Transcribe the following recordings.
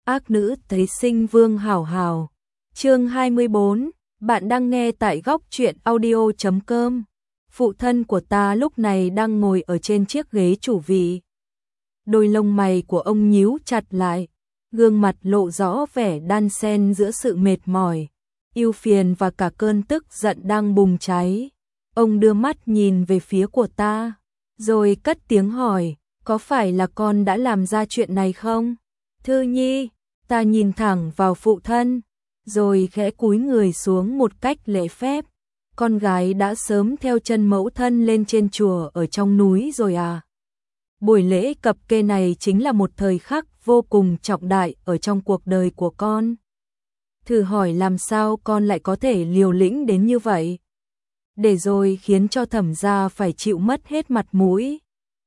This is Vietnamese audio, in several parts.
Ác nữ thấy sinh vương hảo hảo. Chương 24, bạn đang nghe tại góc truyện audio.com. Phụ thân của ta lúc này đang ngồi ở trên chiếc ghế chủ vị. Đôi lông mày của ông nhíu chặt lại, gương mặt lộ rõ vẻ đan xen giữa sự mệt mỏi, ưu phiền và cả cơn tức giận đang bùng cháy. Ông đưa mắt nhìn về phía của ta, rồi cất tiếng hỏi, có phải là con đã làm ra chuyện này không? Thư Nhi, ta nhìn thẳng vào phụ thân, rồi khẽ cúi người xuống một cách lễ phép. Con gái đã sớm theo chân mẫu thân lên trên chùa ở trong núi rồi à? Buổi lễ cập kê này chính là một thời khắc vô cùng trọng đại ở trong cuộc đời của con. Thử hỏi làm sao con lại có thể liều lĩnh đến như vậy? Để rồi khiến cho Thẩm gia phải chịu mất hết mặt mũi.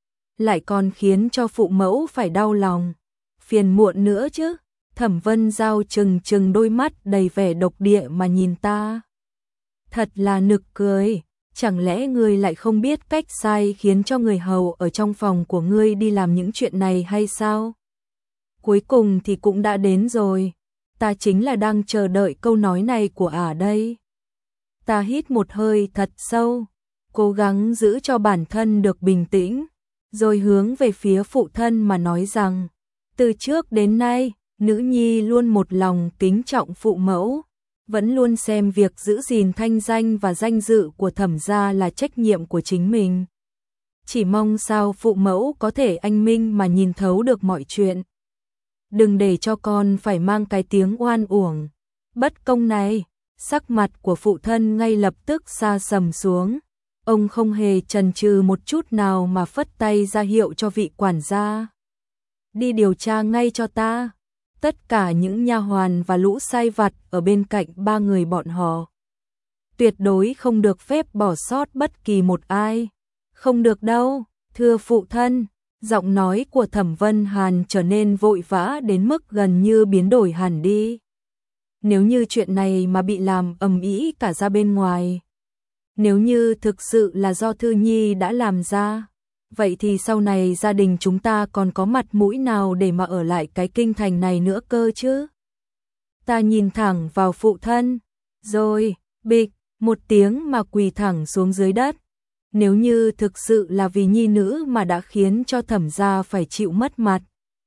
Lại còn khiến cho phụ mẫu phải đau lòng. Phiền muộn nữa chứ. Thẩm Vân Giao trừng trừng đôi mắt đầy vẻ độc địa mà nhìn ta. Thật là nực cười. Chẳng lẽ ngươi lại không biết cách sai khiến cho người hầu ở trong phòng của ngươi đi làm những chuyện này hay sao? Cuối cùng thì cũng đã đến rồi. Ta chính là đang chờ đợi câu nói này của ả đây. Ta hít một hơi thật sâu, cố gắng giữ cho bản thân được bình tĩnh, rồi hướng về phía phụ thân mà nói rằng, từ trước đến nay, nữ nhi luôn một lòng kính trọng phụ mẫu, vẫn luôn xem việc giữ gìn thanh danh và danh dự của Thẩm gia là trách nhiệm của chính mình. Chỉ mong sao phụ mẫu có thể anh minh mà nhìn thấu được mọi chuyện. Đừng để cho con phải mang cái tiếng oan uổng, bất công này. Sắc mặt của phụ thân ngay lập tức sa sầm xuống. Ông không hề chần chừ một chút nào mà phất tay ra hiệu cho vị quản gia. Đi điều tra ngay cho ta. Tất cả những nha hoàn và lũ sai vặt ở bên cạnh ba người bọn họ. Tuyệt đối không được phép bỏ sót bất kỳ một ai. Không được đâu, thưa phụ thân. Giọng nói của Thẩm Vân Hàn trở nên vội vã đến mức gần như biến đổi hẳn đi. Nếu như chuyện này mà bị làm ầm ĩ cả ra bên ngoài, nếu như thực sự là do Thư Nhi đã làm ra, vậy thì sau này gia đình chúng ta còn có mặt mũi nào để mà ở lại cái kinh thành này nữa cơ chứ? Ta nhìn thẳng vào phụ thân, rồi, bịch, một tiếng mà quỳ thẳng xuống dưới đất. Nếu như thực sự là vì nhi nữ mà đã khiến cho Thẩm gia phải chịu mất mặt,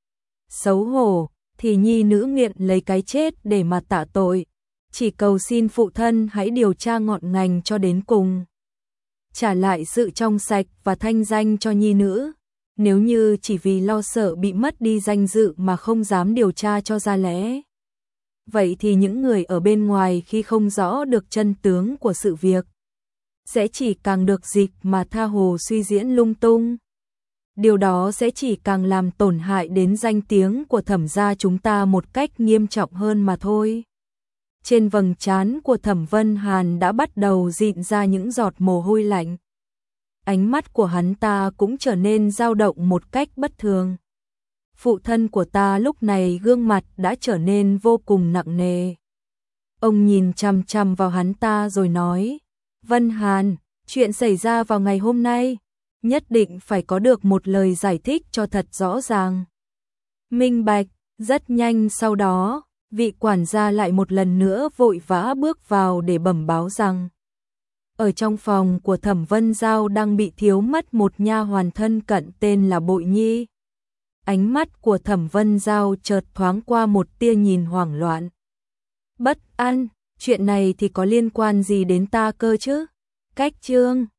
xấu hổ, thì nhi nữ nguyện lấy cái chết để mà tạ tội. Chỉ cầu xin phụ thân hãy điều tra ngọn ngành cho đến cùng. Trả lại sự trong sạch và thanh danh cho nhi nữ. Nếu như chỉ vì lo sợ bị mất đi danh dự mà không dám điều tra cho ra lẽ, vậy thì những người ở bên ngoài khi không rõ được chân tướng của sự việc, sẽ chỉ càng được dịch mà tha hồ suy diễn lung tung. Điều đó sẽ chỉ càng làm tổn hại đến danh tiếng của Thẩm gia chúng ta một cách nghiêm trọng hơn mà thôi. Trên vầng trán của Thẩm Vân Hàn đã bắt đầu rịn ra những giọt mồ hôi lạnh. Ánh mắt của hắn ta cũng trở nên dao động một cách bất thường. Phụ thân của ta lúc này gương mặt đã trở nên vô cùng nặng nề. Ông nhìn chằm chằm vào hắn ta rồi nói, Vân Hàn, chuyện xảy ra vào ngày hôm nay, nhất định phải có được một lời giải thích cho thật rõ ràng. Minh bạch. Rất nhanh sau đó, vị quản gia lại một lần nữa vội vã bước vào để bẩm báo rằng, ở trong phòng của Thẩm Vân Giao đang bị thiếu mất một nha hoàn thân cận tên là Bội Nhi. Ánh mắt của Thẩm Vân Giao chợt thoáng qua một tia nhìn hoảng loạn. Bất an, chuyện này thì có liên quan gì đến ta cơ chứ? Cách chương